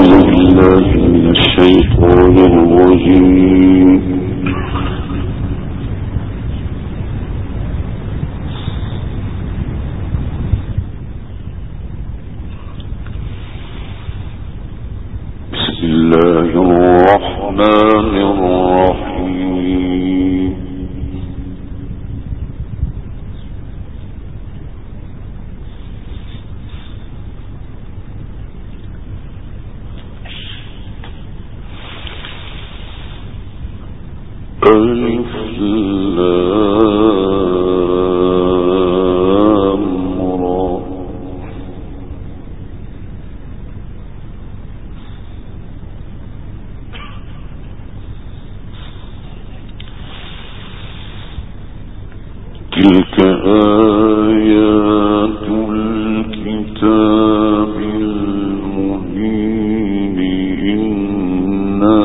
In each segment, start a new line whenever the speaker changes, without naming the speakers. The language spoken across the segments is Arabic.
تلك آيات الكتاب المبين إنا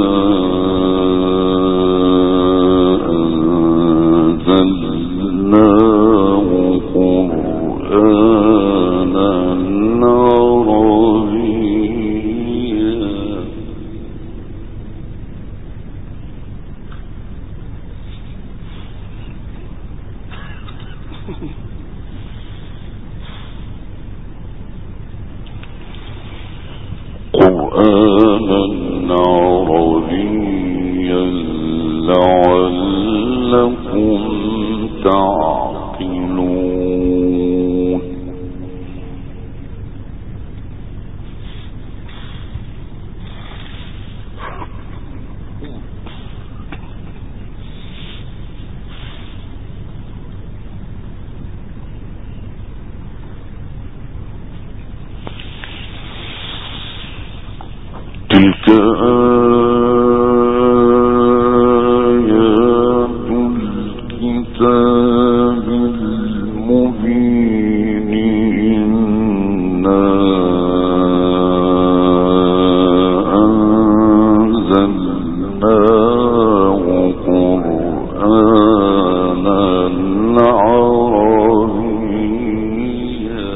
أنزلناه قرآنا عربيا لعلكم تعقلون تلك آيات الكتاب المبين إنا أنزلناه قرآنا عربيا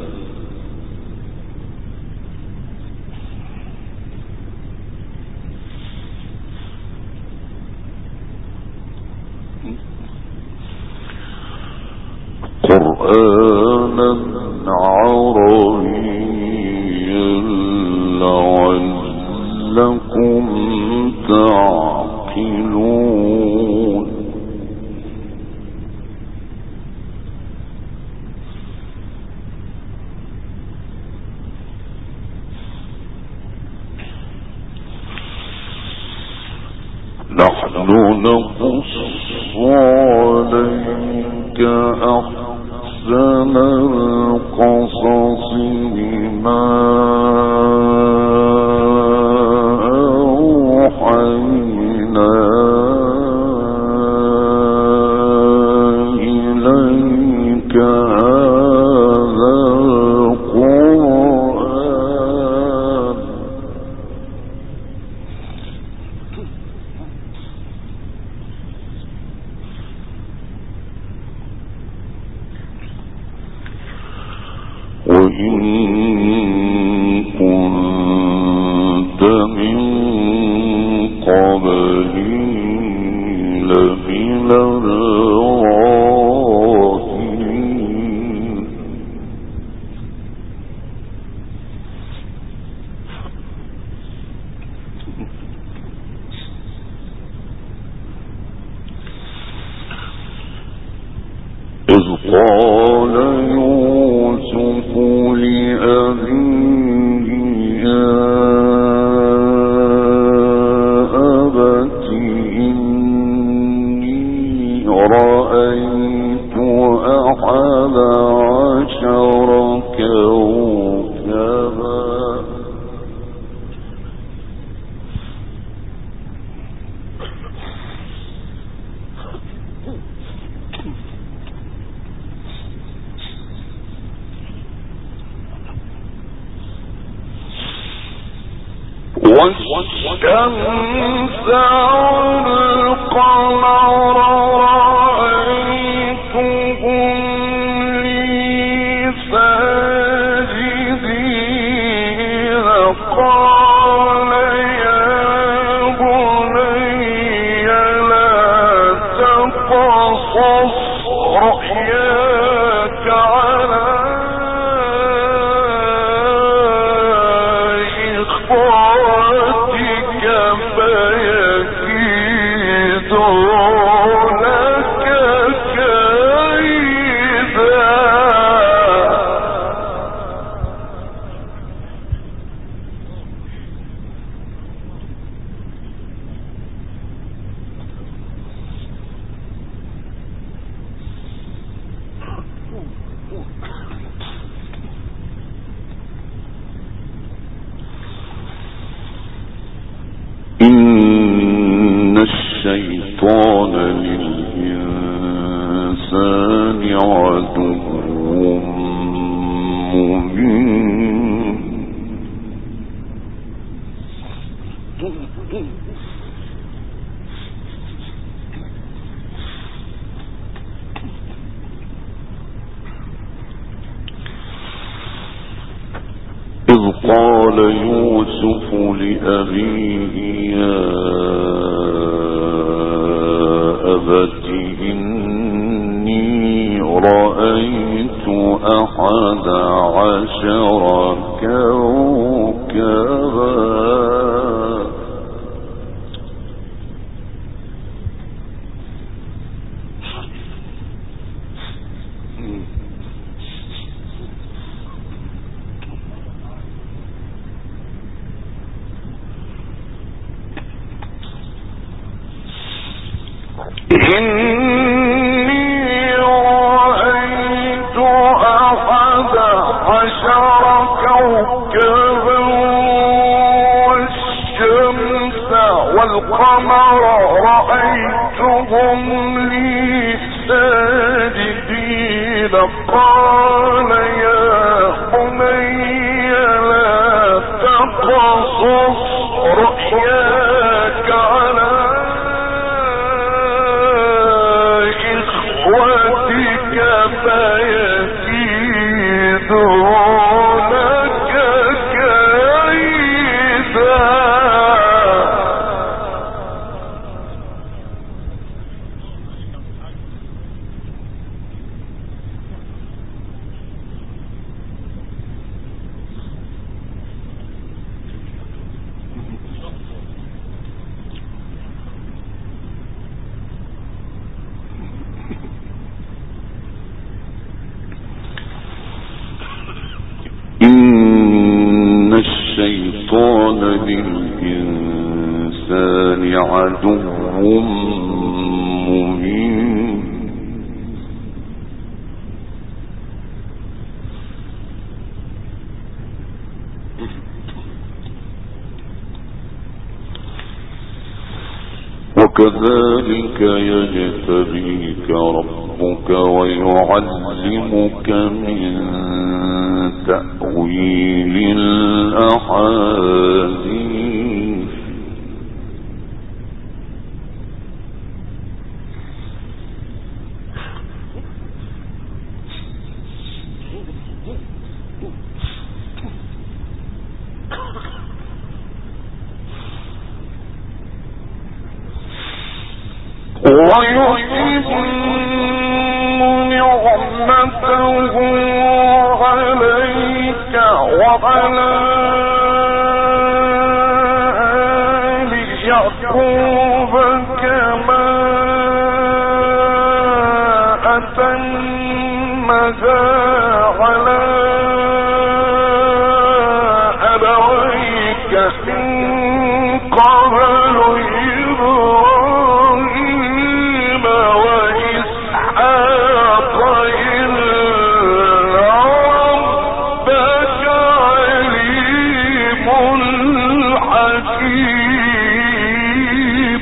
لعلكم تعقلون نحن نقص عليك أحسن القصص بما أوحينا إليك هذا القرآن وإن كنت من قبله لمن الغافلين إذ قال يوسف لأبيه يا أبت إني رأيت أحد عشر كوكبا والشمس والقمر رأيتهم لي ساجدين الشيطان للإنسان عدو مبين إذ قال يوسف لأبيه يا أبت إني رأيت 11 كوكبا إني رأيت 11 كوكبا والشمس والقمر رأيتهم لي ساجدين قال يا بني لا تقصص رؤياك على فيكيدونك كيدا إن الشيطان للإنسان عدو مبين وكذلك يجتبيك ربك ويعلمك من تأويل الأحاديث ويتم نعمته عليك وعلى آل يعقوب كما أتمها على أبويك من قبل إبراهيم وإسحاق إن ربك عليم حكيم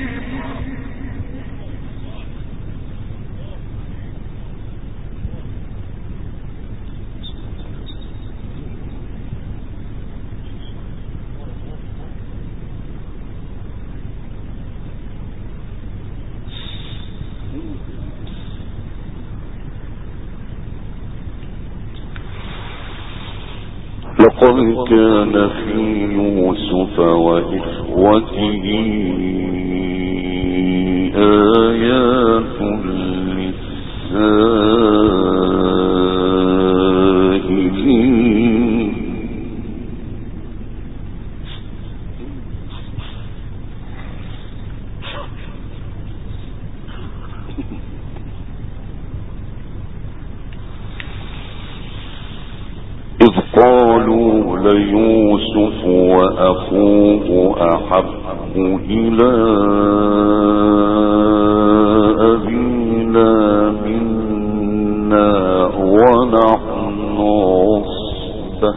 لقد كان في يوسف وإخوته آيات للسائلين إذ قالوا ليوسف وأخوه أحب إلى أبينا منا ونحن عصبة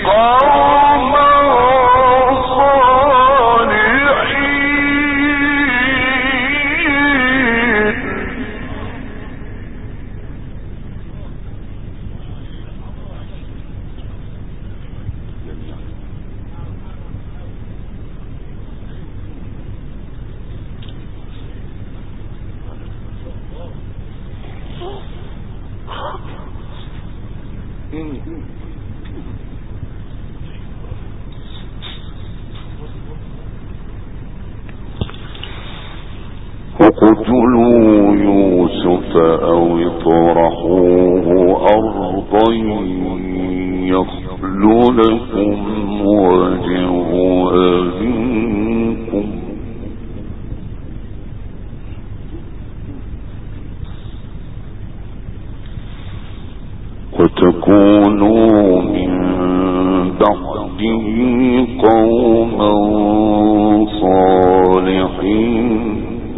اقتلوا يوسف أو اطرحوه أرضا يخل لكم وجه أبيكم وتكونوا من بعده قوما صالحين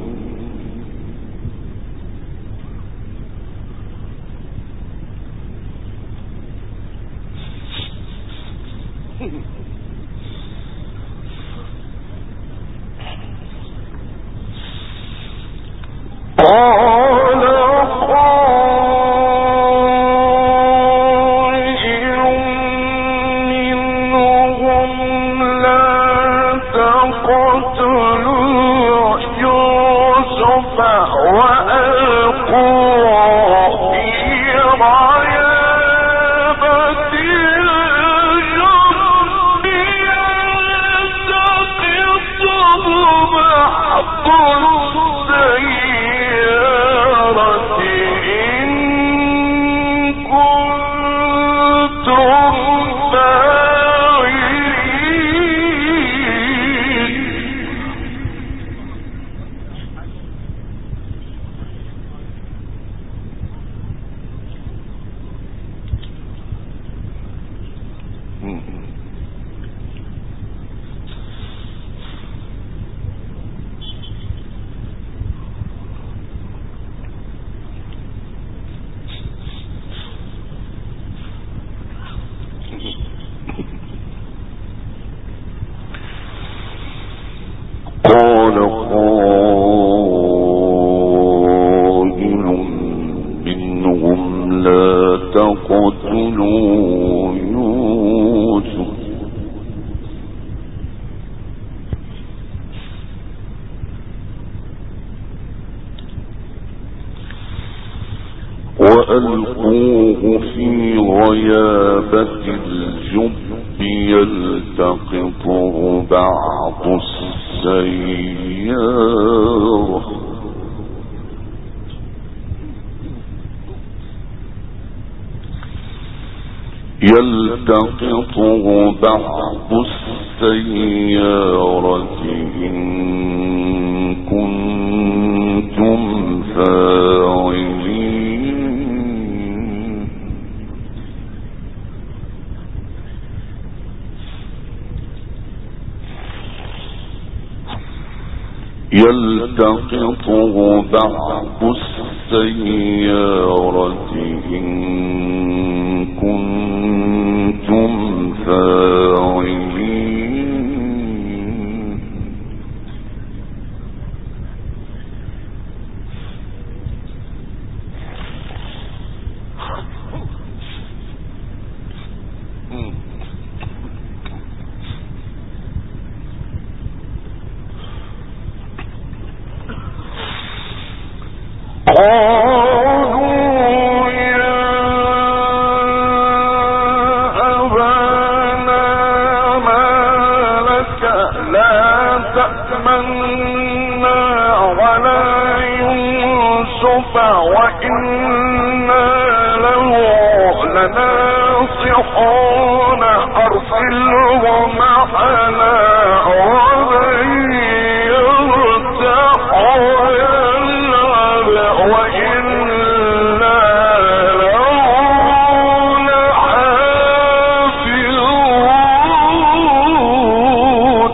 قال قائل منهم لا تقتلوا يوسف وألقوه في غيابة الجب يلتقطه بعض السيارة إن كنتم فاعلين يلتقطه بعض السيارة إن كنتم فاعلين وإنا له لناصحون أرسله معنا ولن يرتاح ويلعب وإنا له لحافظون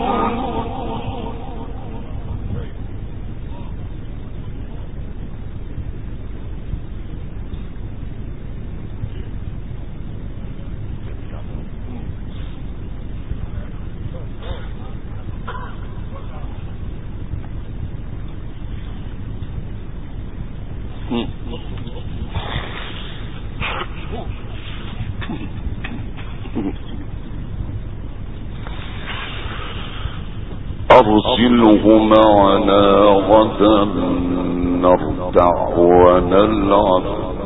أرسله معنا غدا نرتع ونلعب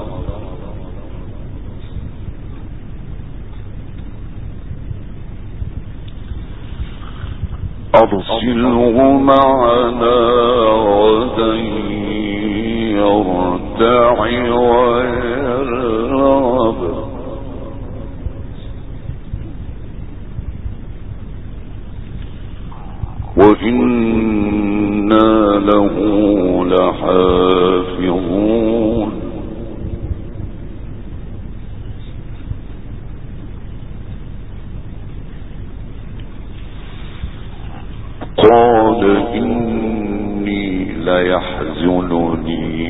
أرسله معنا غدا يرتع ويلعب وإنا له لحافظون قال إني ليحزنني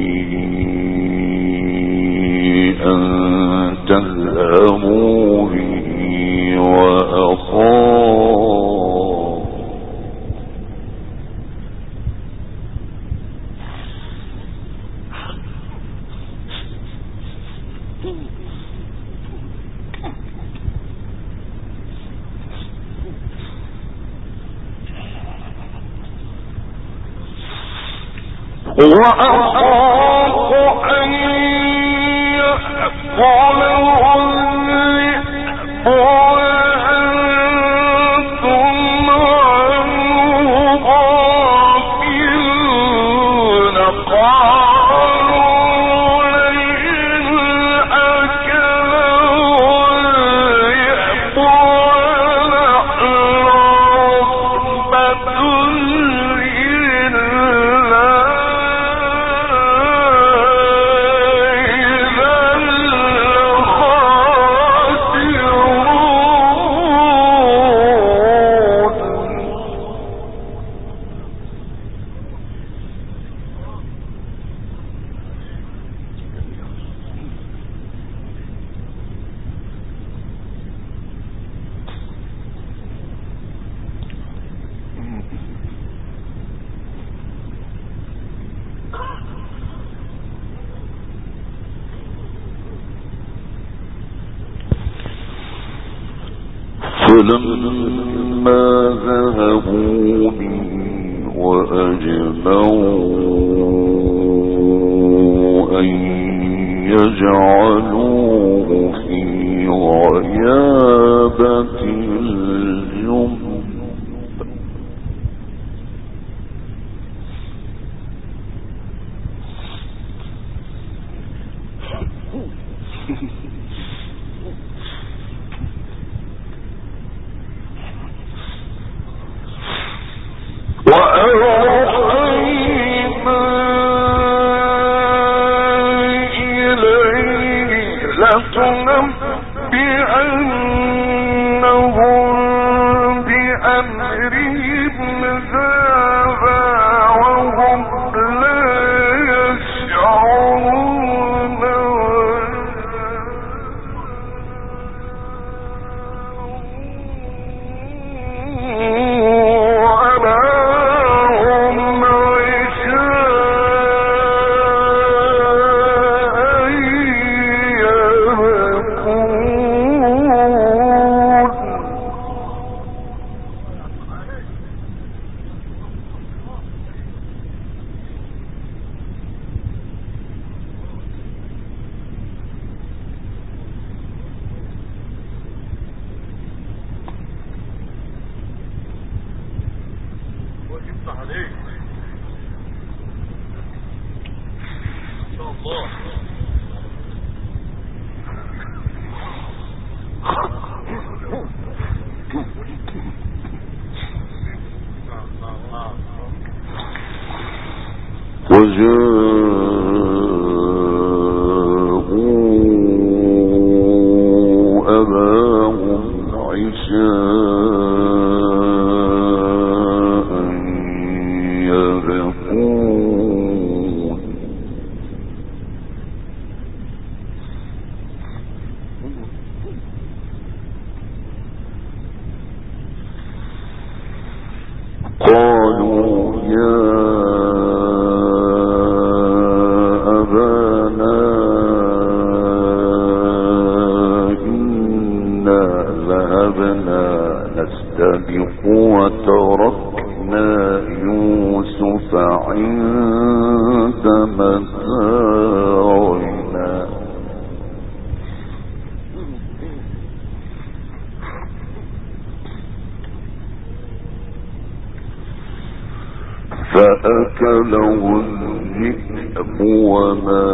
أن تذهبوا به وأخاف أن يأكله الذئب وأنتم عنه غافلون قالوا لئن أكله الذئب ونحن عصبة فلما ذهبوا به وأجمعوا أن يجعلوه في غيابة الجب لتنبئنهم بأمرهم ذابا وهم لا يشعرون وجاءوا أباهم عشاء يبكون قالوا يا وتركنا عند متاعنا فأكله الذئب وما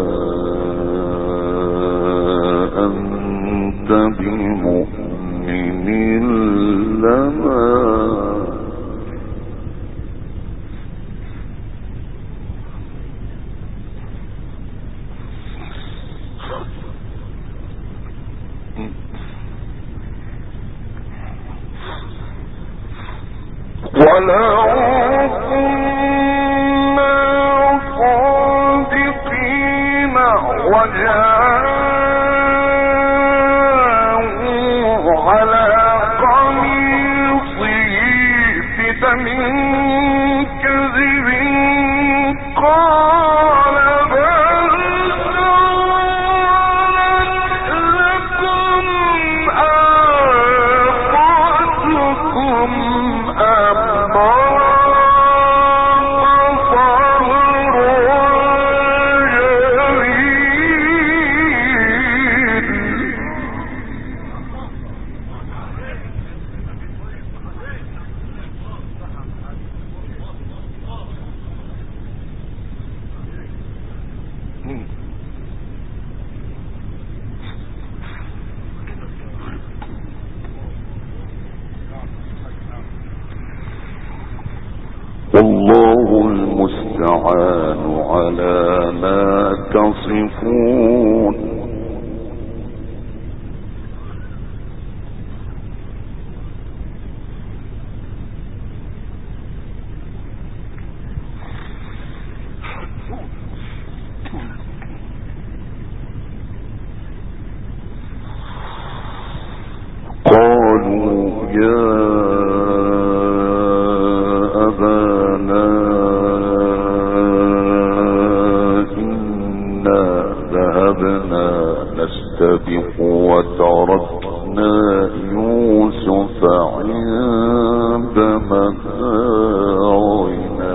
أنت بمؤمن لنا ولو كنا صادقين وجاءوا على قميصه بدم كذب قال بل سولت لكم أنفسكم والله المستعان على ما تصفون قالوا يا أبانا إنا ذهبنا نستبق وتركنا يوسف عند متاعنا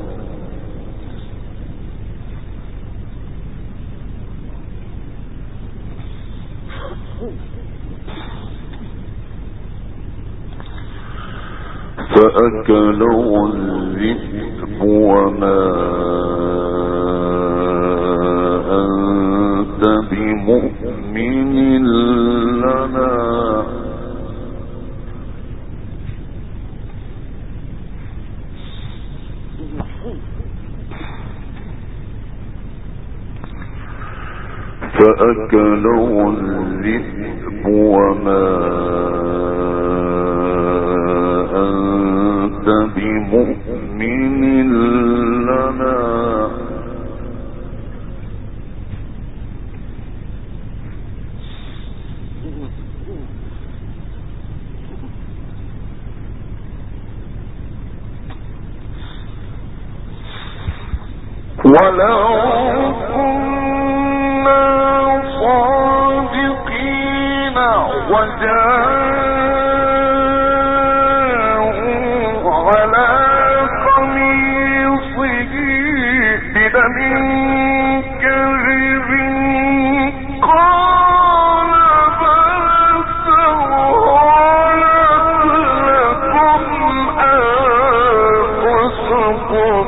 فأكله الذئب وما أنت بمؤمن لنا فأكله الذئب وما أنت بمؤمن لنا ولو كنا صادقين وجاءوا على قميصه بدم كذب قال بل سولت لكم أنفسكم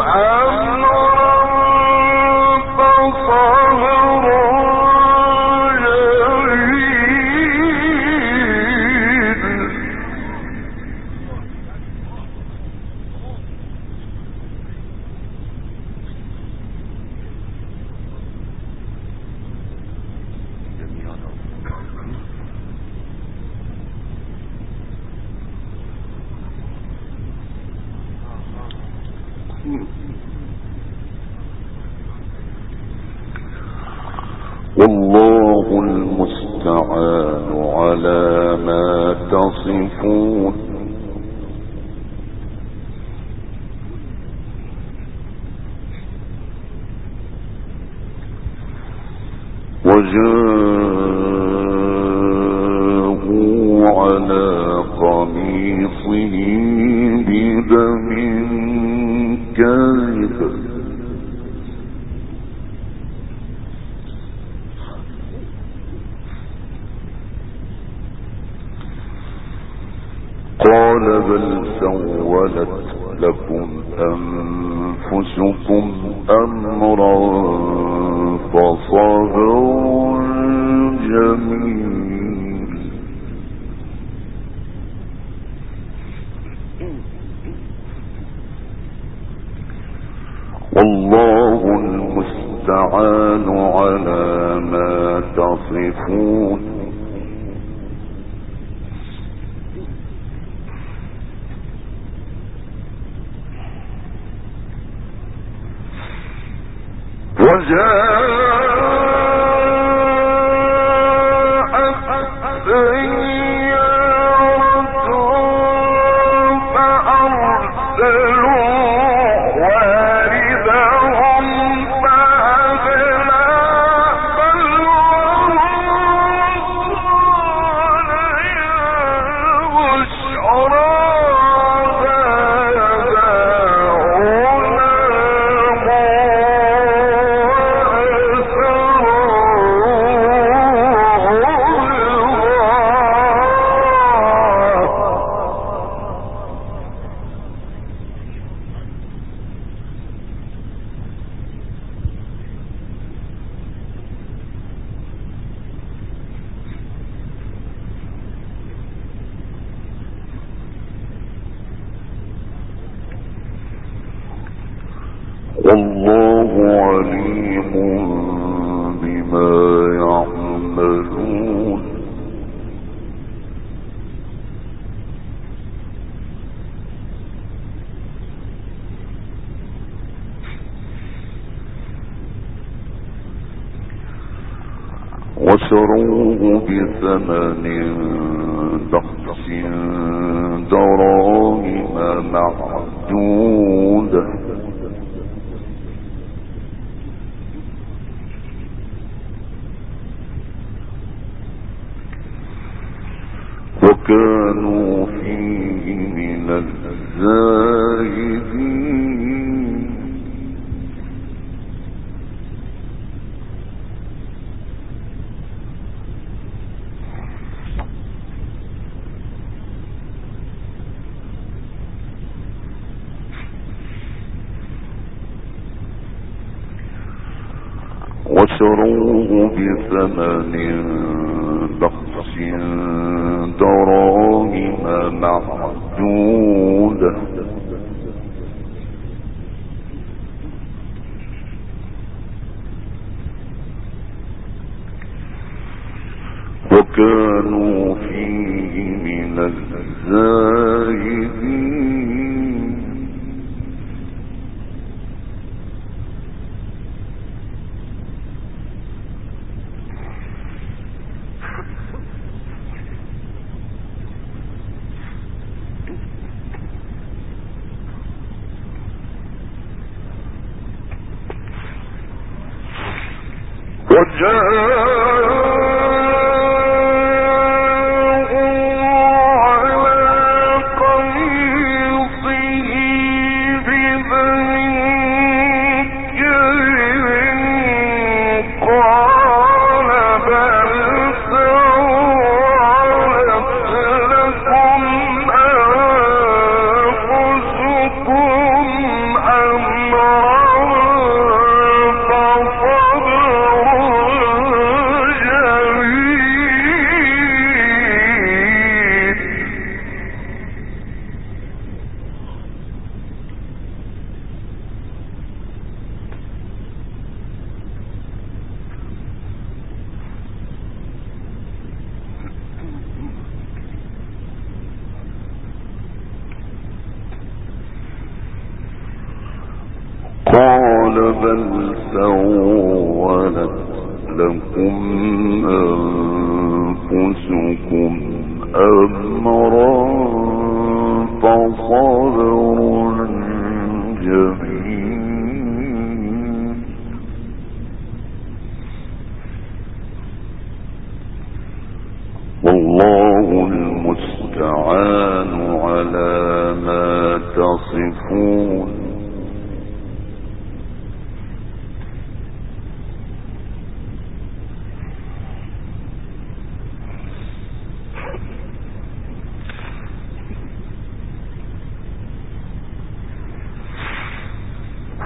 والله المستعان على ما تصفون وجاءوا على قميصه بدم كذب قال بل سولت لكم أنفسكم أمرا فصبر جميل والله المستعان على ما تصفون والله عليم بما يعملون وشروه بثمن بخس دراهم معدودة وكانوا فيه من الزاهدين وشروه بثمن بخس دراهم معدودة وكانوا فيه من الزاهدين قال بل سولت لكم أنفسكم أمرا فصبر جميل والله المستعان على ما تصفون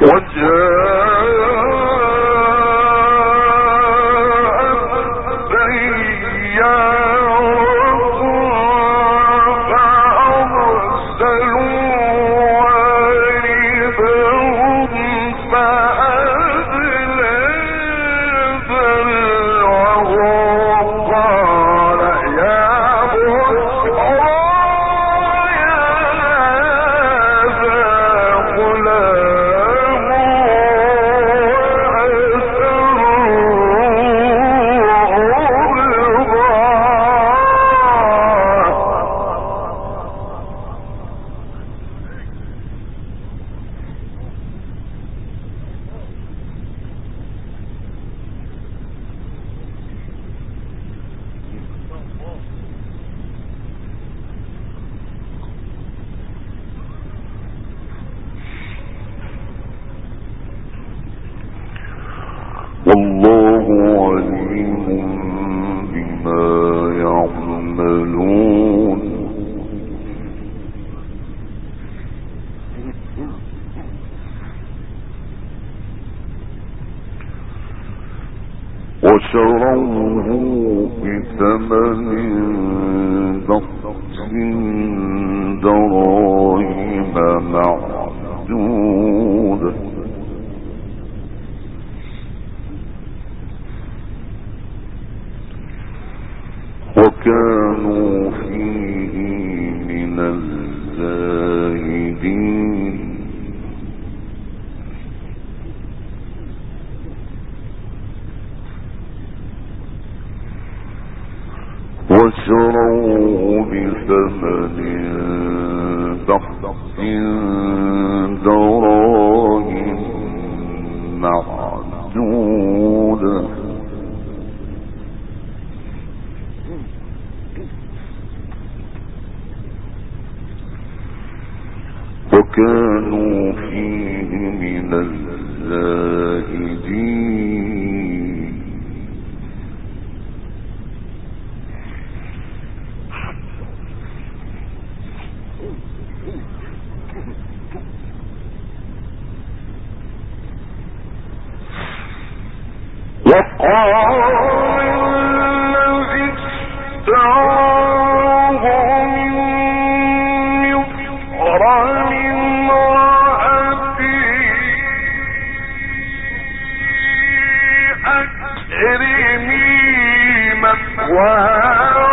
والله عليم بما يعملون وشروه بثمن بخس دراهم معدودة وكانوا فيه من الزاهدين وشروه بثمن بخس دراهم معدودة وكانوا فيه من الزاهدين وقال الذي اشتراه من مصر أكرمي مثواه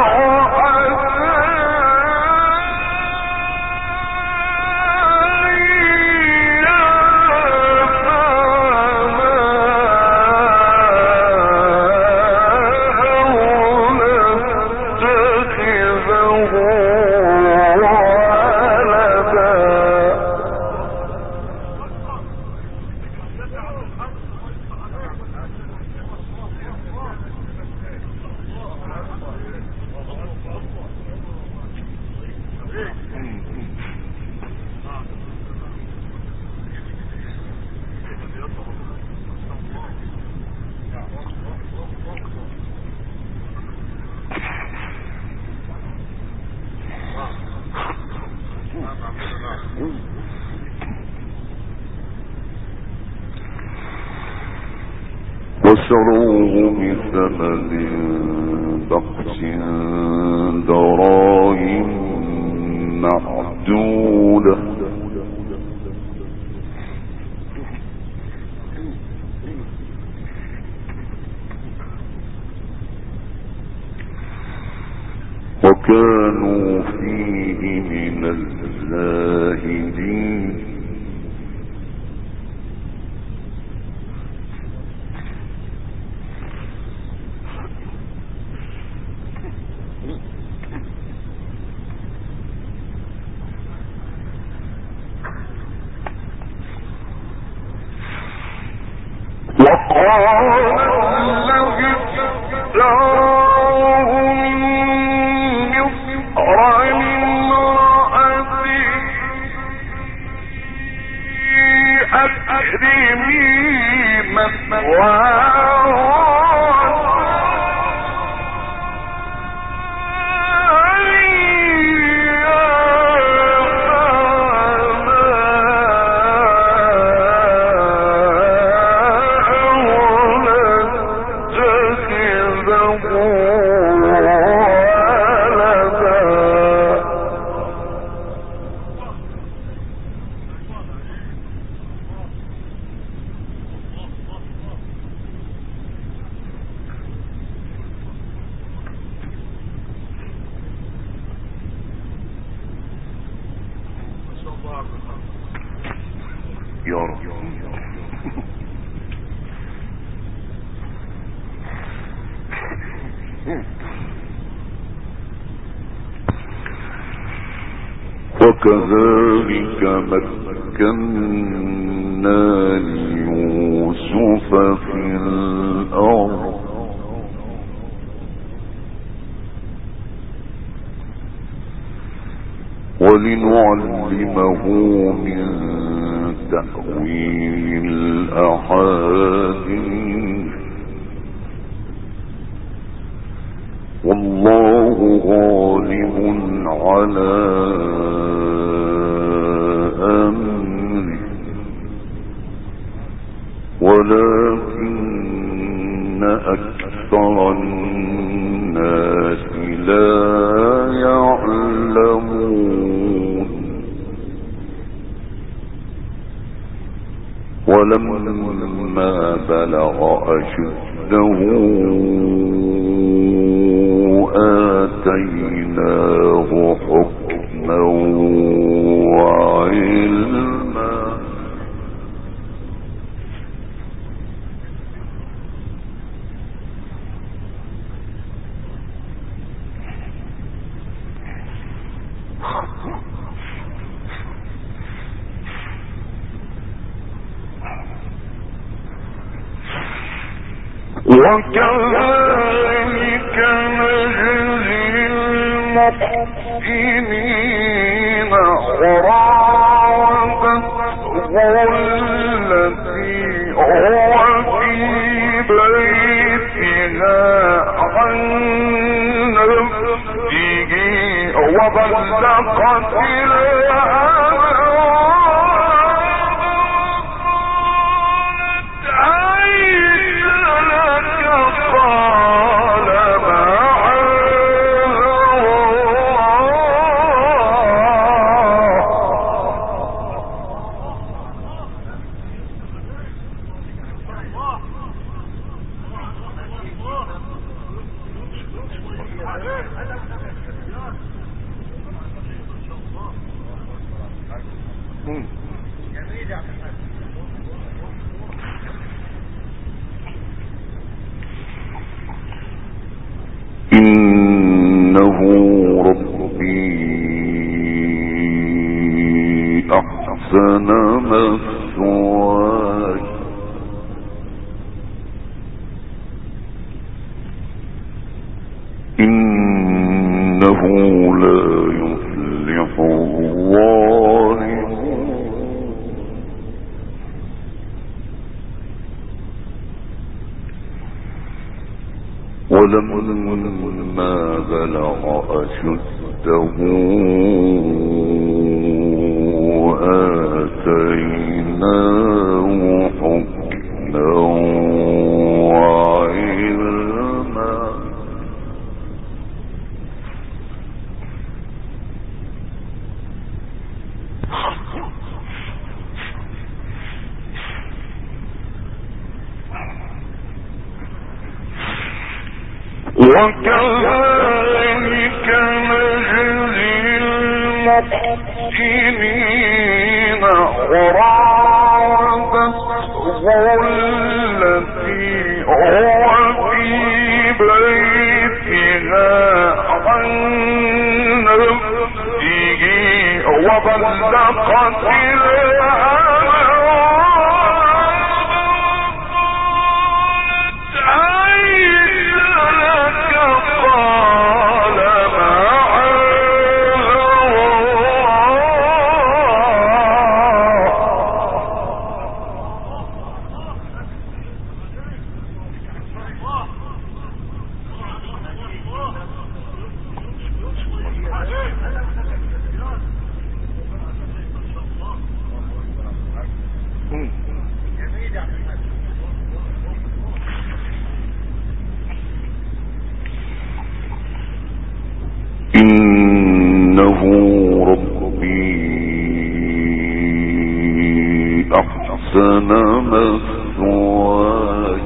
وشروه بثمن بخس دراهم معدودة وكانوا فيه من الزاهدين يا رب. وكذلك مكنا ليوسف في الأرض ولنعلمه من تأويل الأحاديث والله غالب على أمره ولكن أكثر الناس لا يعلمون. ولما بلغ أشده آتيناه حكما وعلما وكذلك نجزي المحسنين وراودته التي هو في بيتها عن نفسه وبلغت إنه ربي أحسن مثواي إنه لا يفلح الظالمون. ولما بلغ أشده آتيناه حكما وعلما وكذلك نجزي المحسنين وراودته التي هو في بيتها عن نفسه وبلغت إنه ربي أحسن مثواي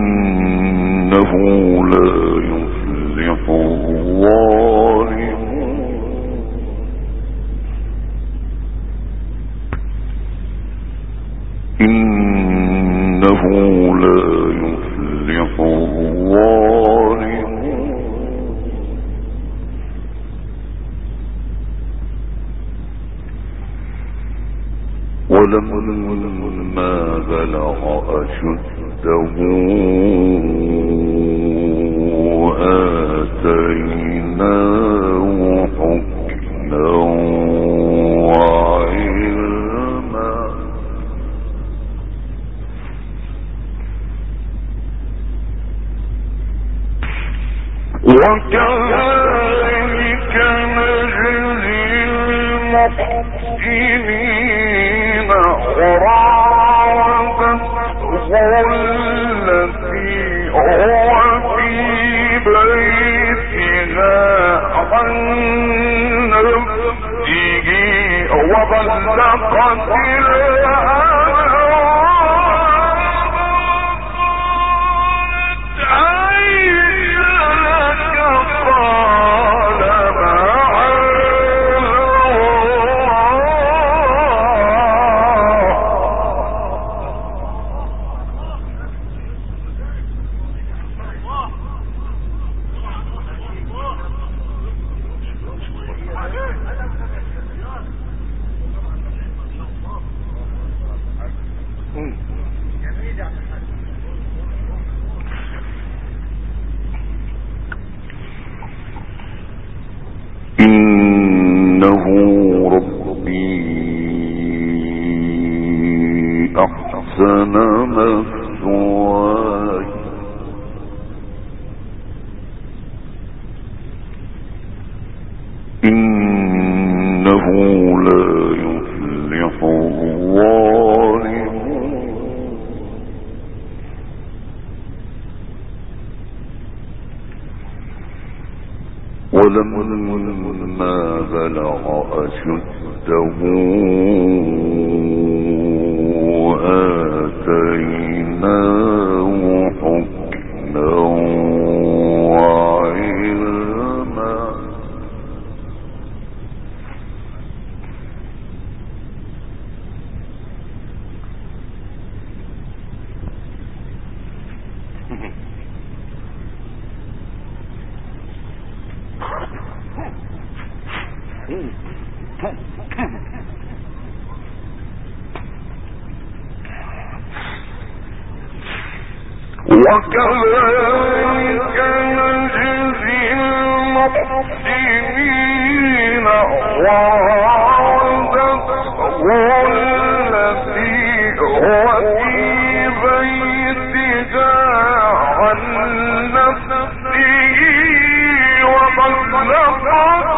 إنه لا يفلح الظالمون. ولما بلغ أشده آتيناه حكما وعلما
وكذلك نجزي المحسنين وراودته التي هو في بيتها عن نفسه وغلقت
إنه ربي أحسن مثواي إنه لا يفلح الظالمون ولما بلغ أشده آتيناه حكما وعلما
وكذلك نجزي المحسنين وراودته التي هو في بيتها عن نفسه وغلقت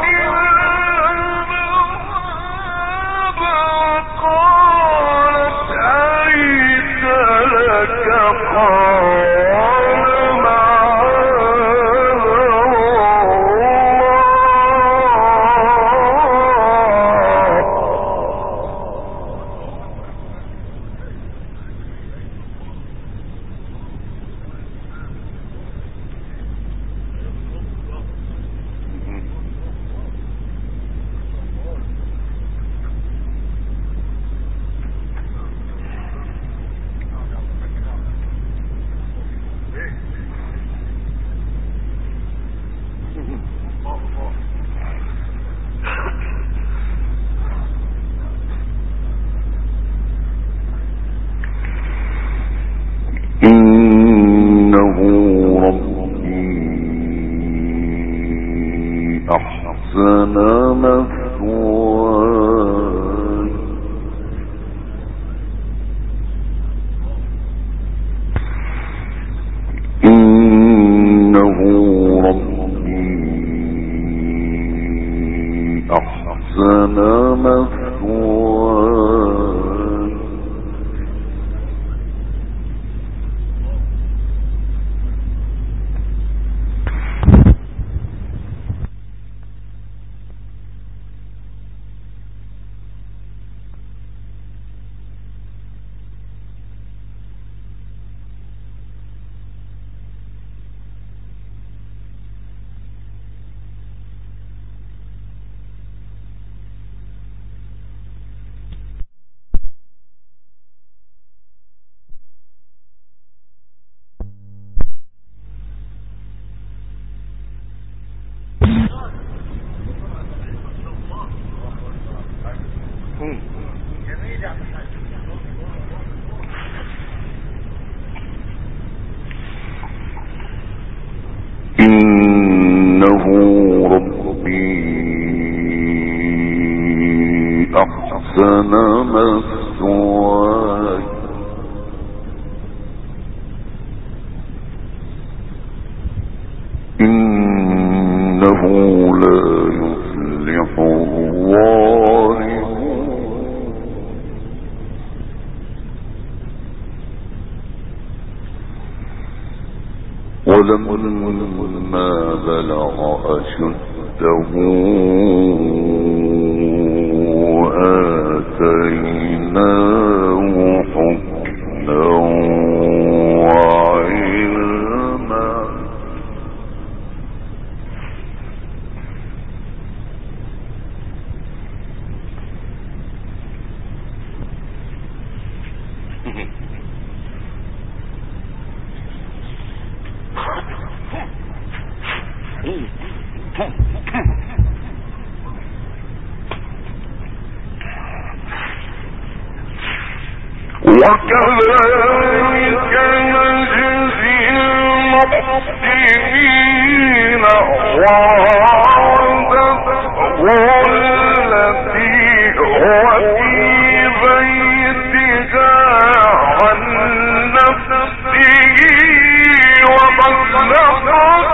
قالت أيس لك
إنه ربي أحسن مثواي إنه ربي أحسن مثواي مثواي إنه لا يفلح الظالمون ولما بلغ أشده آتيناه حكما وعلما
وكذلك نجزي المحسنين وعادته التي هو في بيتها عن نفسه وبلغت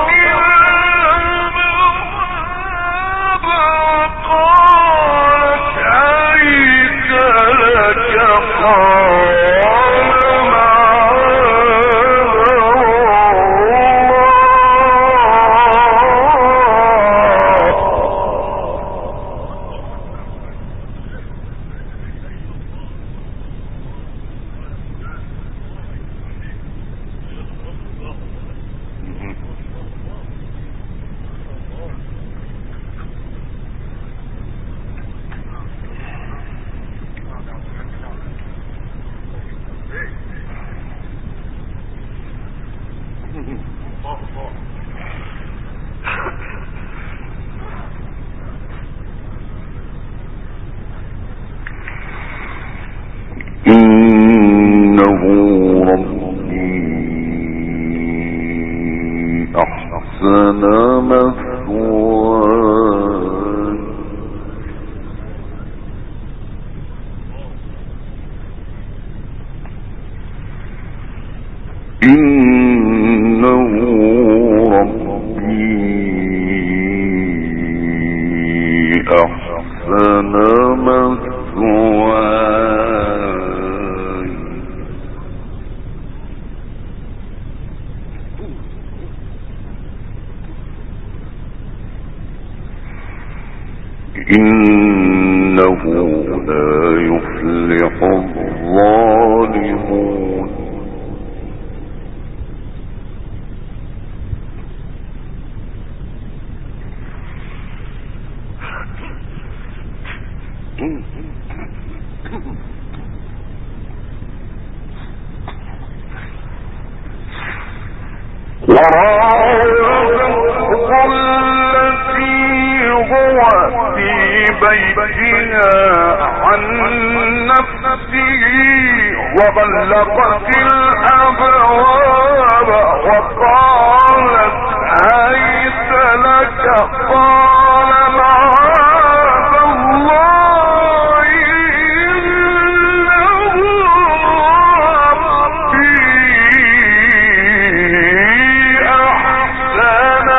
قالت هيت لك
إنه ربي أحسن مثواي إنه ربي أحسن مثواي إنه لا يفلح الظالمون
بيتها عن نفسه وغلقت الأبواب وقالت هيت لك قال معاذ الله إنه ربي أحسن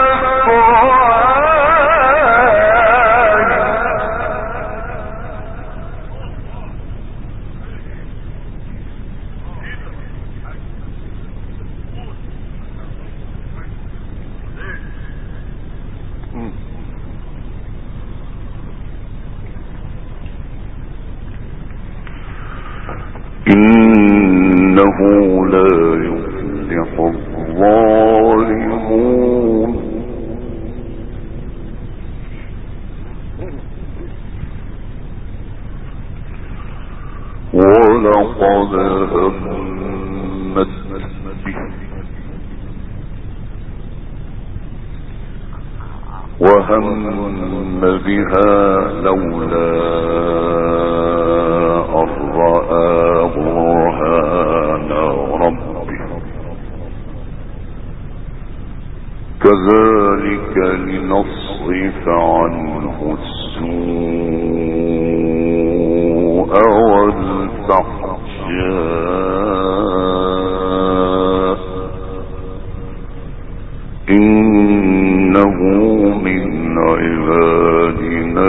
إنه لا يفلح الظالمون ولقد همت به وهم بها لولا أن رأى برهان ربه كذلك لنصرف عنه السوء والفحشاء إنه من عبادنا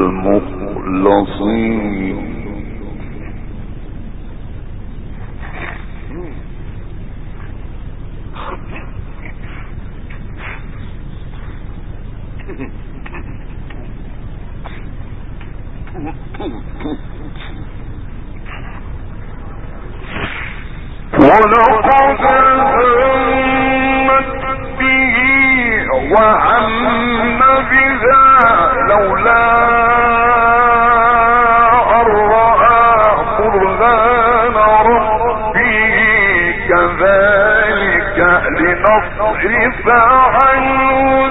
المخلصين
ولقد همت به وهم بها لولا أن رأى برهان ربه كذلك لنصرف عنه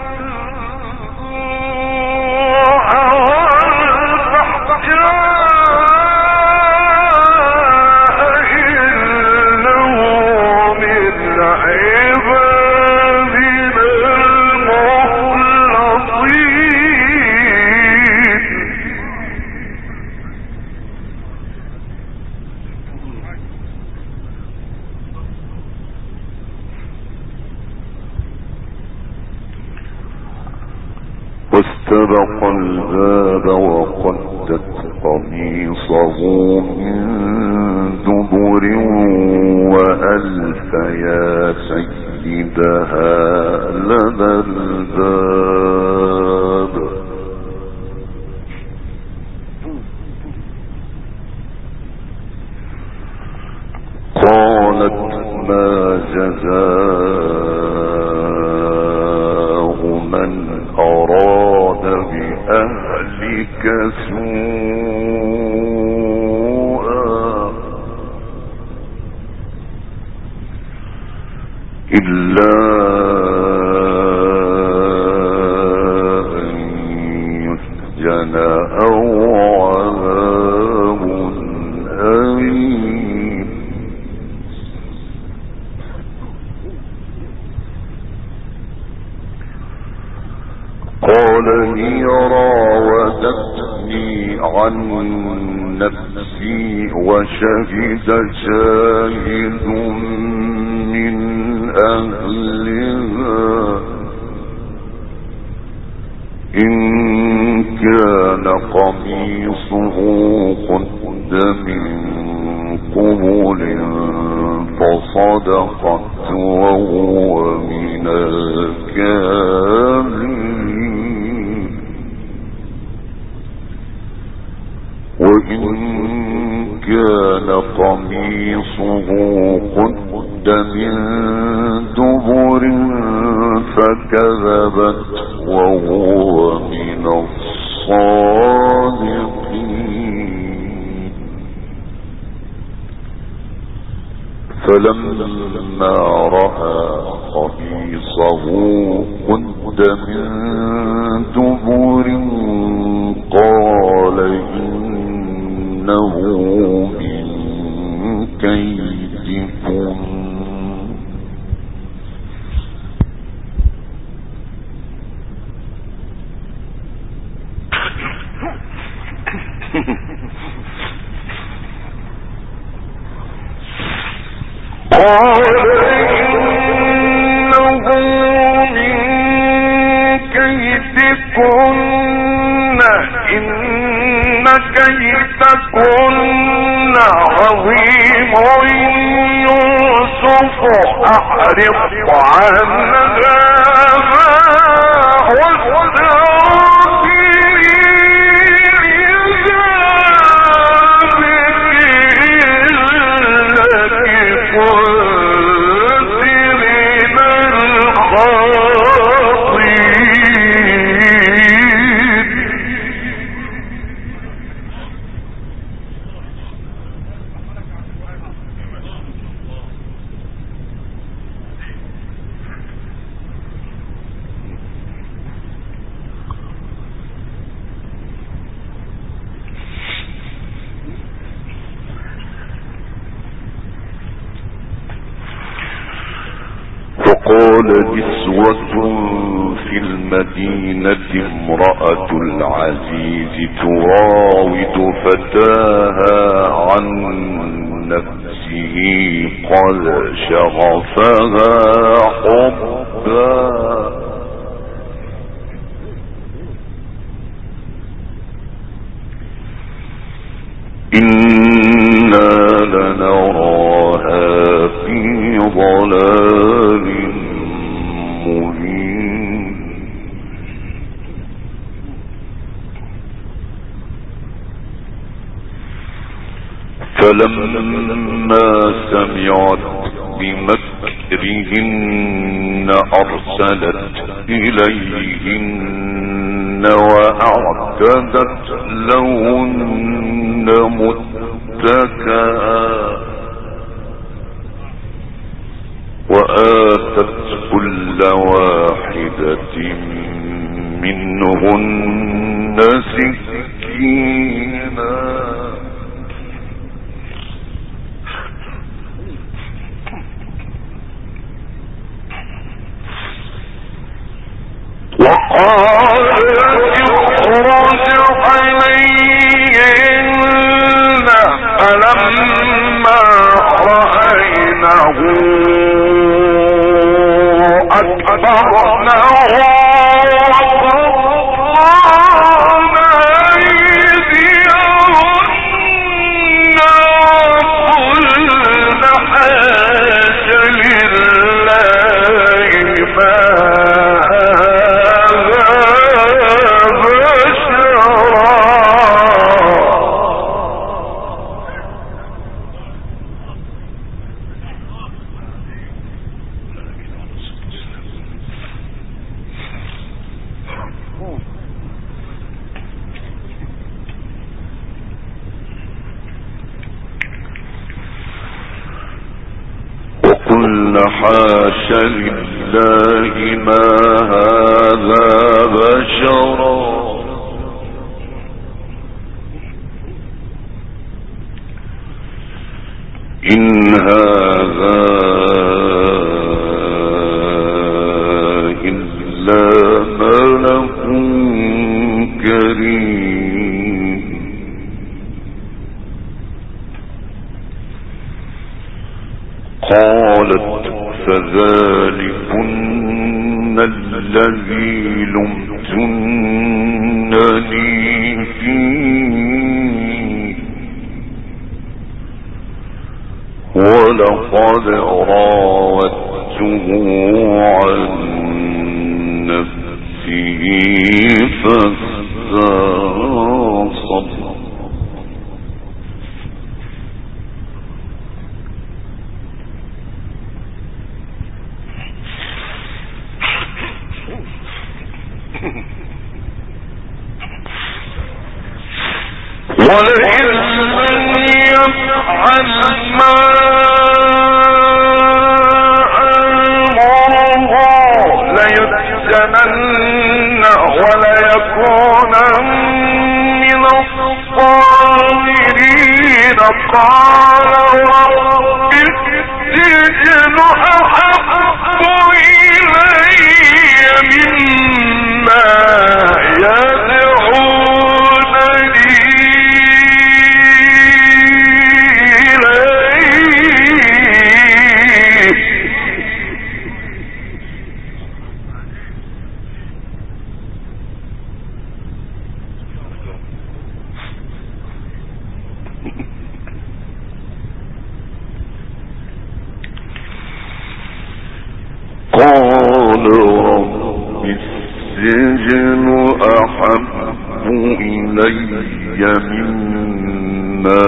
واستبق الباب وقدت قميصه من دبر وألف يا سيدها لدى الباب قالت ما جزاء من أراد بأهلك سوءا إلا أن يسجن أو عذاب أليم قال هي راودتني عن نفسي وشهد شاهد من أهلها إن كان قميصه قد من قبل فصدقت وهو من الكاذبين وإن كان قميصه قد من دبر فكذبت وهو من الصادقين فلما رأى قميصه قد من دبر قال إنه من كيدكم
إن كيدكن عظيم يوسف أحرق عنها
فقال قال نسوة في المدينة امرأة العزيز تراود فتاها عن نفسه قد شغفها حبا إنا لنراها في ضلال مبين فلما سمعت بمكرهن أرسلت إليهن وأعتدت لهن متكئا وآتت كل واحدة منهن سكينا وقالت اخرج عليهن فلما رأينه أكبرنه وقطعن أيديهن وقلن حاش لله ما حاش لله ما هذا بشرا إن هذا إلا ملك كريم قالت فذلكن الذي لمتنني فيه ولقد راودته عن نفسه فاستعصم ولئن لم يفعل ما أمره ليسجنن وليكونن من الصاغرين قال رب السجن أحب إلي مما قال رب السجن أحب إلي مما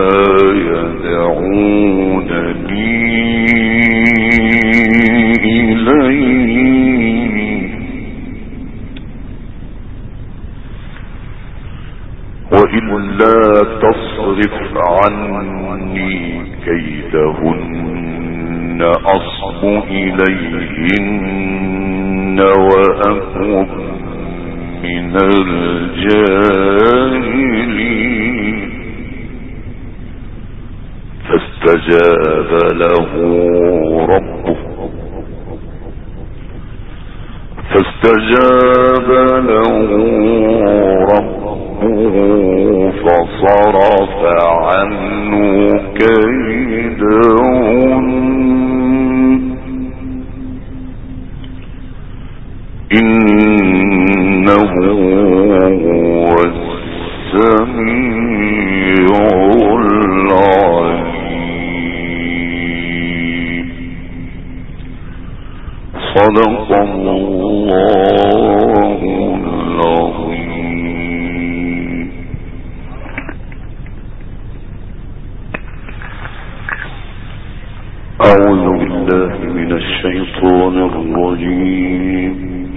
يدعونني إليه وإلا تصرف عني كيدهن أصب إليهن وأكن من الجاهلين فاستجاب له ربه فاستجاب له ربه فصرف عنه كيدهن إنه هو السميع العليم. صدق الله العظيم. أعوذ بالله من الشيطان الرجيم.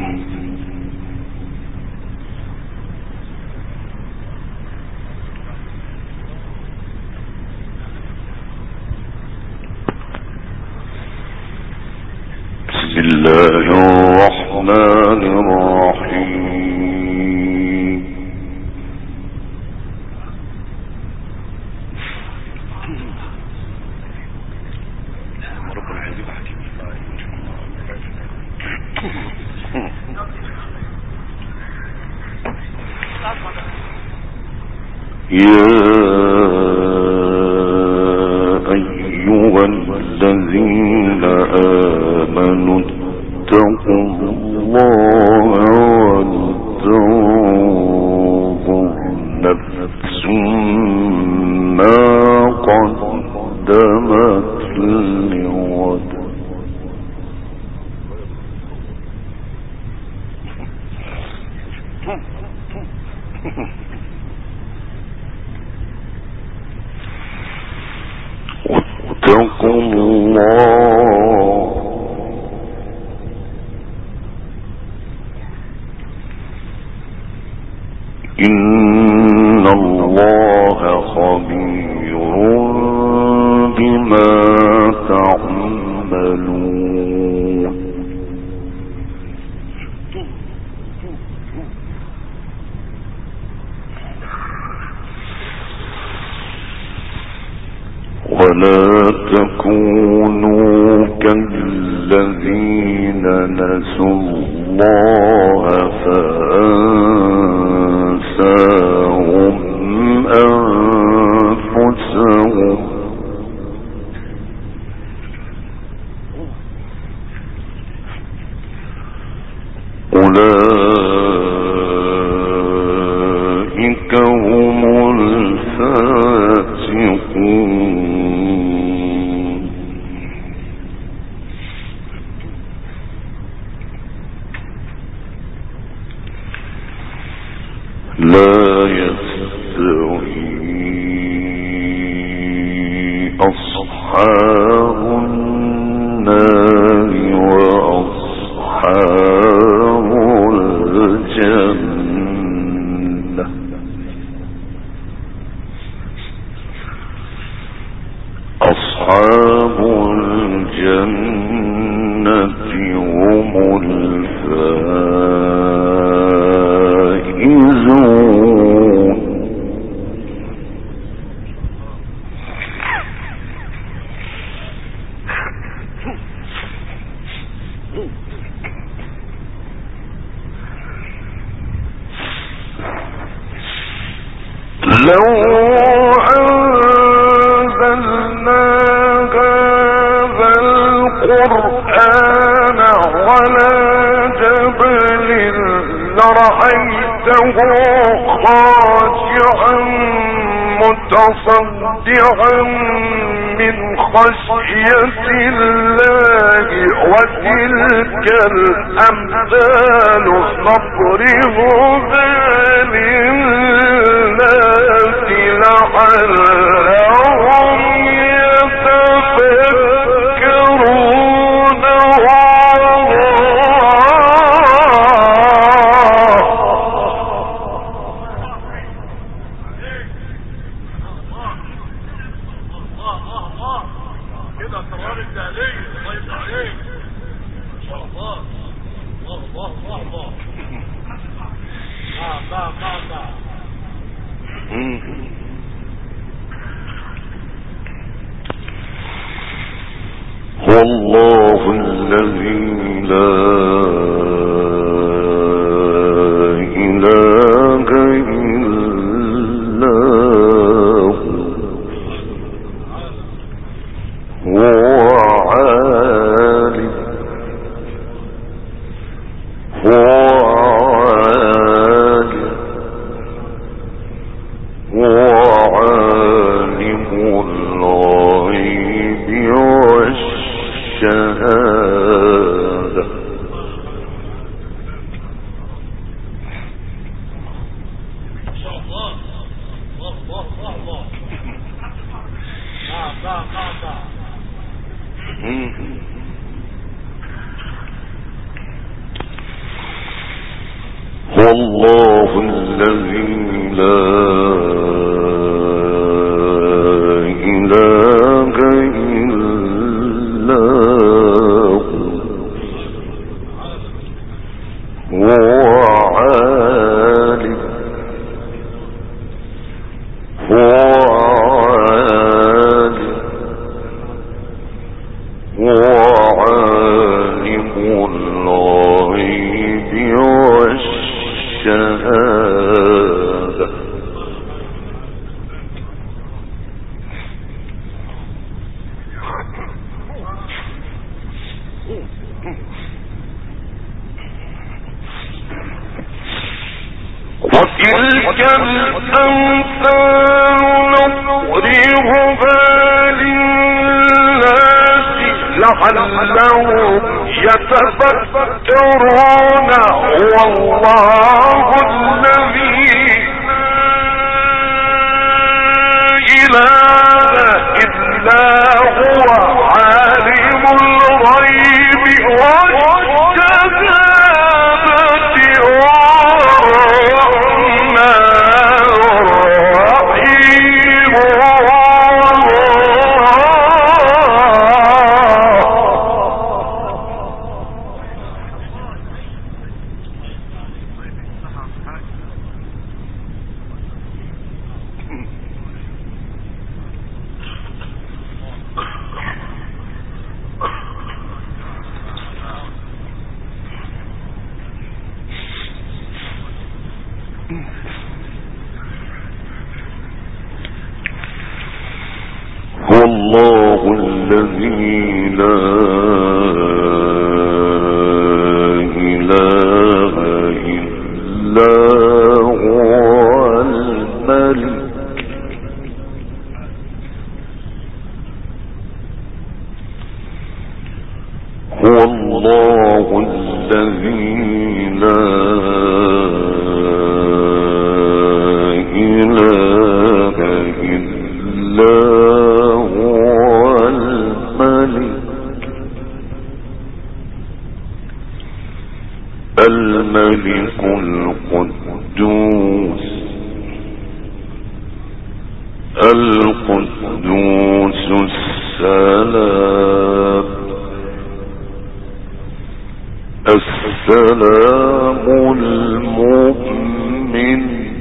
بسم الله الرحمن الرحيم. يا أيها الذين آمنوا اتقوا الله ولتنظر نفس ما قدمت لغد واتقوا الله إن الله خبير بما تعملون. ولا تكونوا كالذين نسوا الله فأنساهم أنفسهم أولئك هم الفاسقون. لا يستوي أصحاب النار وأصحاب الجنة. أصحاب الجنة هم الفائزون. لو أنزلنا هذا القرآن على جبل لرأيته خاشعا متصدعا من خشية الله. وتلك الأمثال نضربها للناس لعلهم يتفكرون.
كده اسرار التهليه. الله يفتح عليك ما شاء الله. الله الله الله.
هو الله الذي لا والله الذي لا إله إلا هو عالم الغيب والشهادة وتلك الأمثال نضربها للناس لعلهم يتفكرون والله الذي لا إله إلا هو عالم الغيب والشهادة والله الذي لا إله إلا هو الملك والله الذي لا إله إلا الملك القدوس السلام السلام المؤمن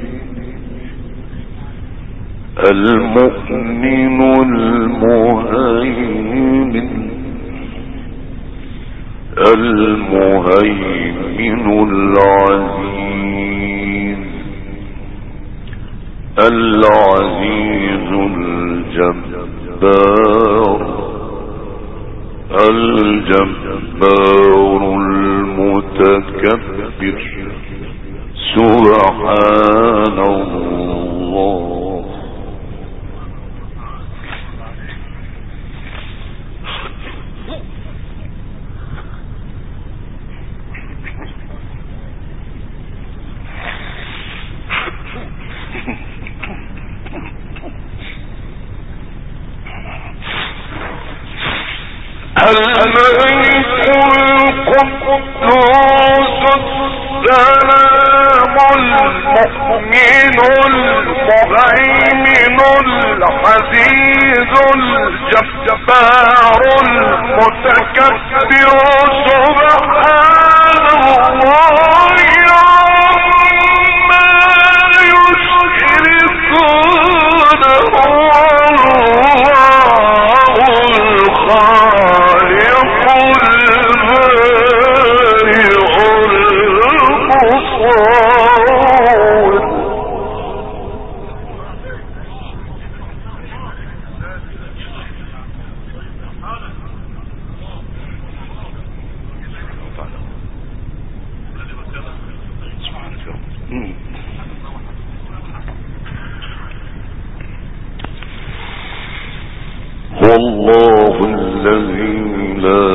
المهيمن العزيز الجبار المتكبر سبحان الله الملك القدوس السلام المؤمن المهيمن العزيز الجبار المتكبر سبحان الله عما يشركون
والله الذي لا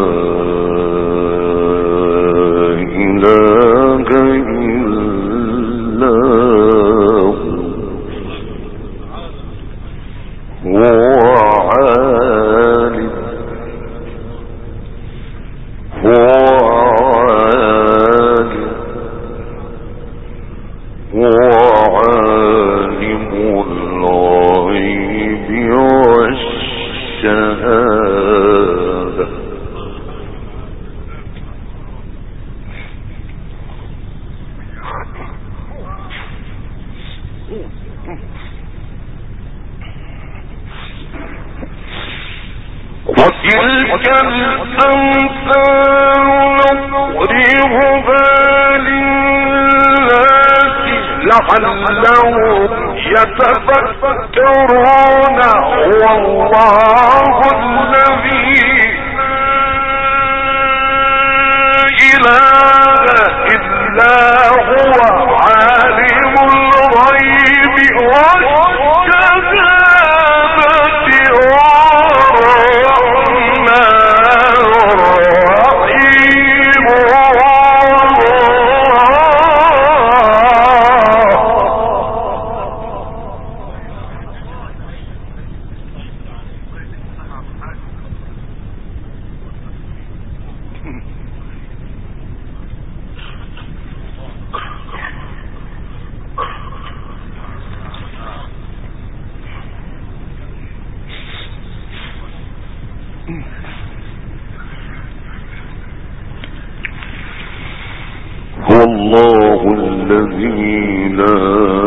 إله إلا هو عالم الغيب والشهادة وتلك الأمثال نضربها للناس لعلهم يتفكرون والله الذي لا إله إلا هو عالم الغيب والشهادة والله الذي لا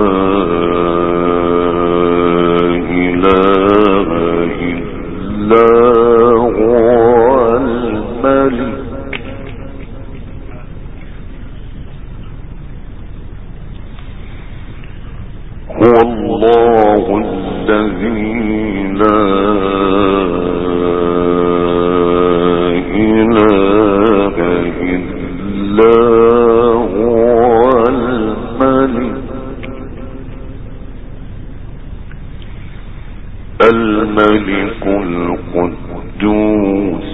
إله إلا هو الملك والله الذي لا إله إلا الملك القدوس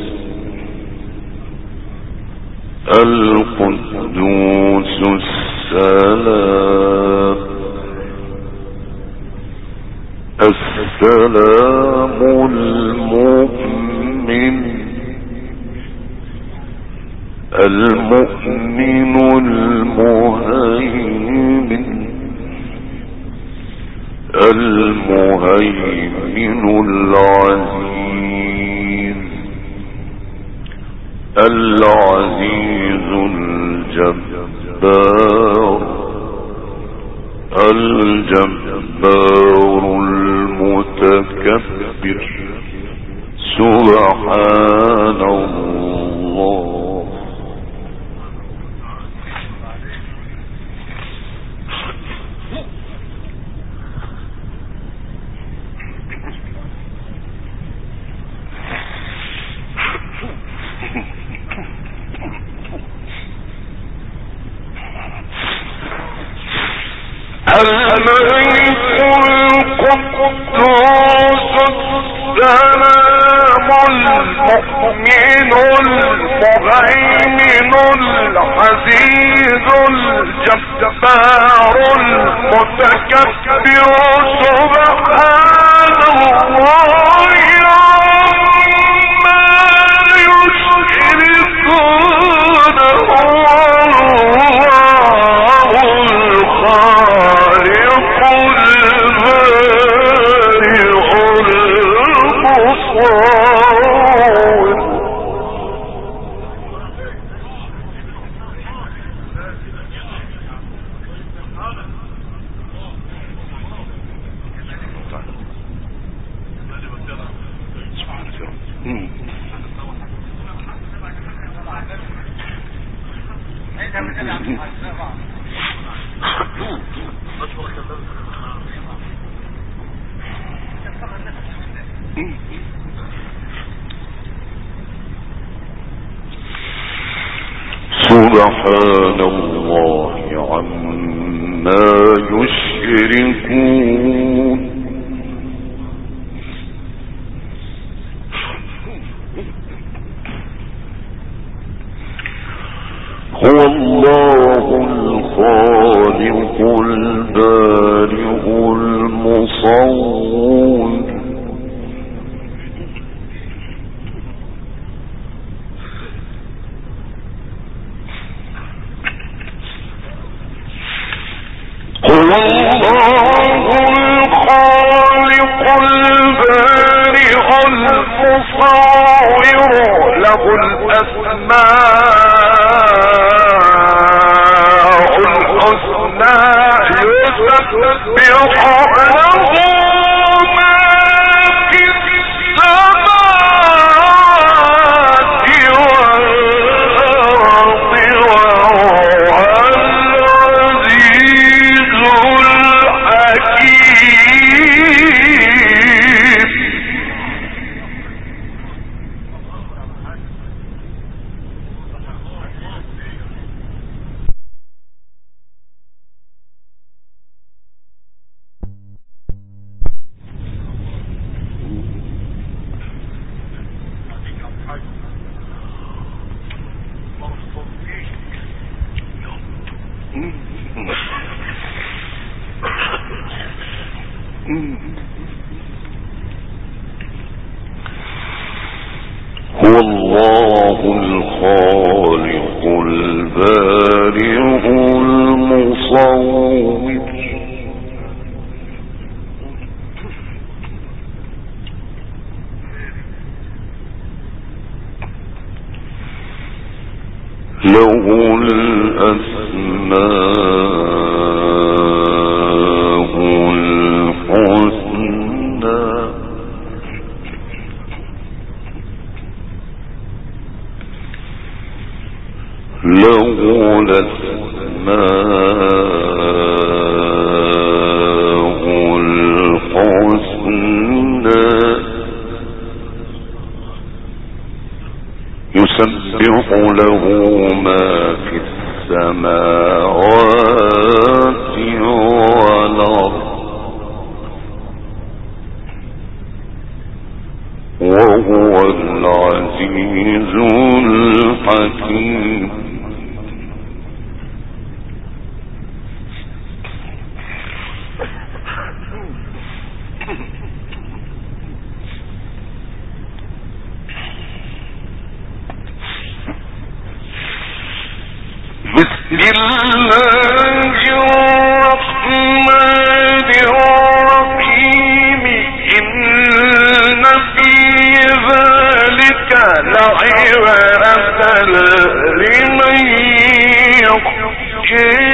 السلام المؤمن المهيمن العزيز الجبار المتكبر سبحان الله الملك القدوس السلام المؤمن المهيمن العزيز الجبار المتكبر سبحان الله عما يشركون سبحان الله عما ما يشركون هو الله الخالق البارئ المصور هو الله الخالق البارئ المصور له الأسماء الحسنى يسبح له ما في السماوات والأرض وهو العزيز الحكيم هو الله الخالق البارئ المصور له الأسماء الحسنى له الأسماء الحسنى يسبح له ما في السماوات والأرض وهو العزيز الحكيم بسم الله الرحمن الرحيم إن في ذلك لعبرة لمن يخشى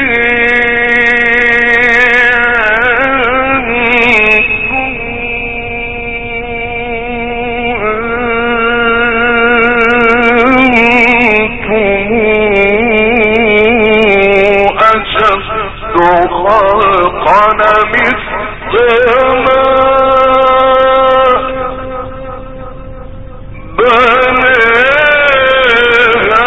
خلقنا من السماء بناها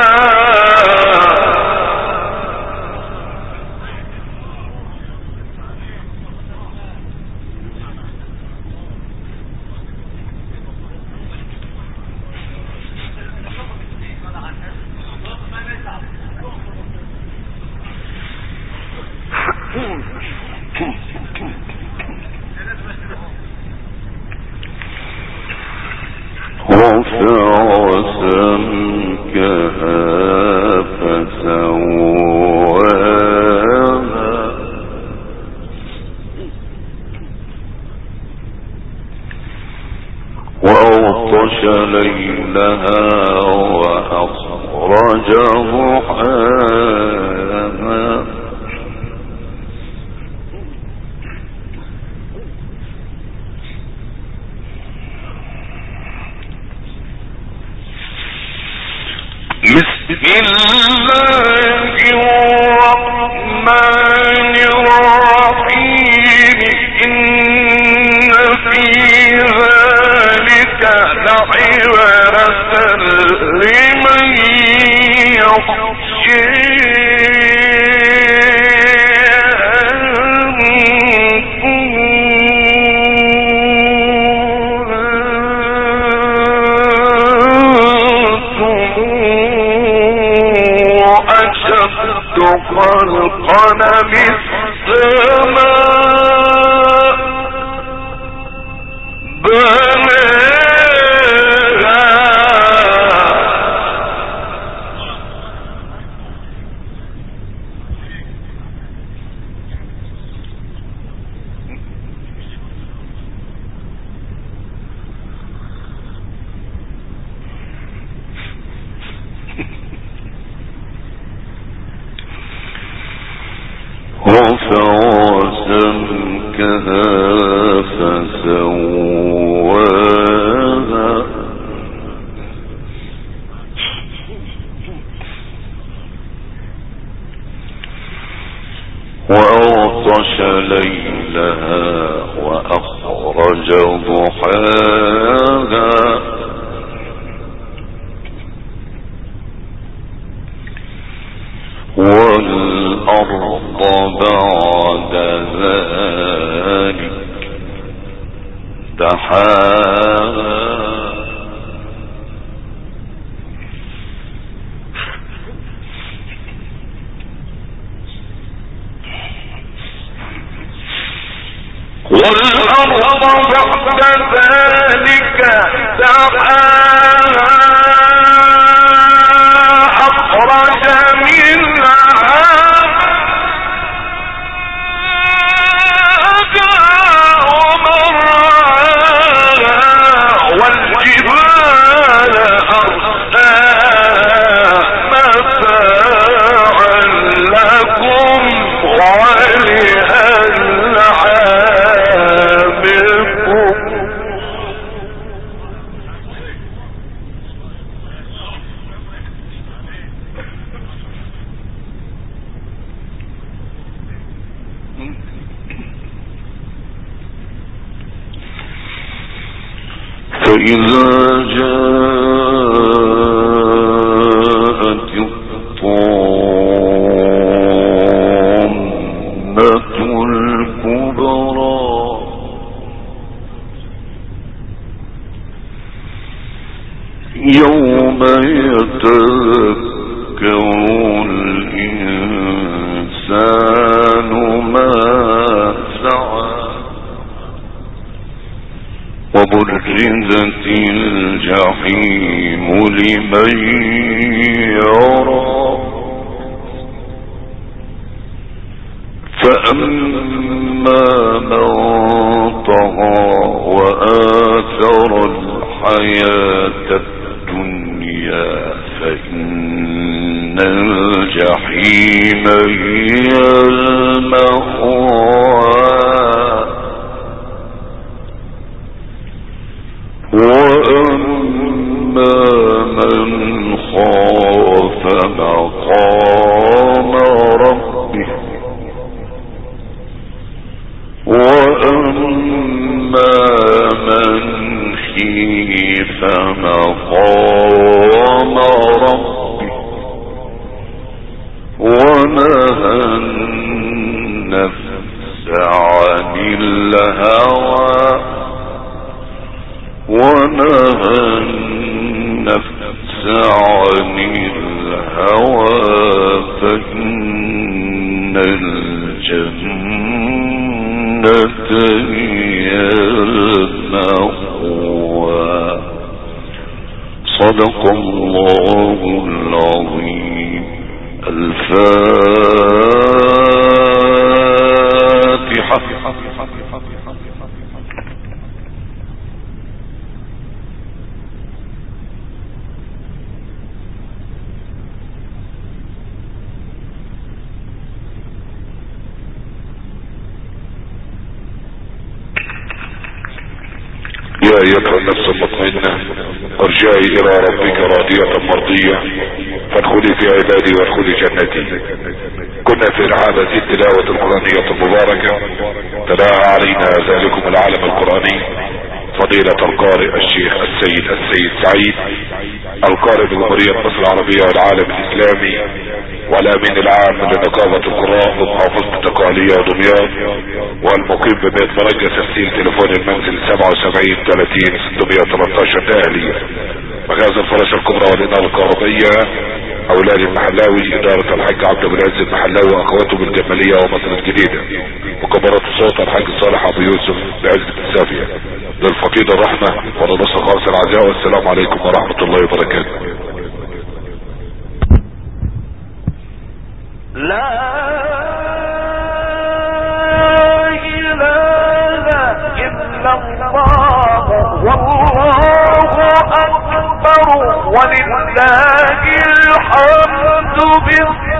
رفع سمكها فسواها وأغطش ليلها وأخرج ضحاها بسم الله الرحمن الرحيم إن في ذلك لعبرة لمن يخشى خلقنا من السماء بناها رفع سمكها فسواها وأغطش ليلها وأخرج ضحاها والأرض بعد ذلك دحاها والأرض بعد ذلك دحاها أخرج منها والجبال أرساها متاعا لكم ولأنعامكم فإذا جاءت الطامة الكبرى يوم يتذكر الإنسان ما سعى وبرزت الجحيم لمن يرى فأما من طغى وآثر الحياة الدنيا فإن الجحيم هي المأوى وأما من خاف مقام ربه وأما من خيف مقام ربه ونهى النفس عن الهوى ونهى النفس عن الهوى فإن الجنة هي المأوى صدق الله العظيم. الفاتحة.
يا ايتها النفس المطمئنة ارجعي الى ربك راضية مرضية فادخلي في عبادي وادخلي جنتي. كنا في رعابة التلاوة القرآنية المباركة تلاها علينا ذلكم العالم القرآني فضيلة القارئ الشيخ السيد سعيد القارئ بجمهورية مصر العربية والعالم الاسلامي والامين العام لنقابة القراء بمحافظة الدقهلية ودمياط والمقيم ببيت مرجة تسجيل تليفون المنزل 77 30 613 اهلية مغازل الفراشة الكبرى والإنارة الكهربائية اولاد المحلاوي، ادارة الحاج عبد ابو العز المحلاوي واخواته بالجمالية ومصر الجديدة، وكبارات الصوت الحاج صالح ابو يوسف بعزة السافية، للفقيد الرحمة ولنصر خالص العزاء. والسلام عليكم ورحمة الله وبركاته.
لا إله إلا الله والله أكبر ولله الحمد بالله.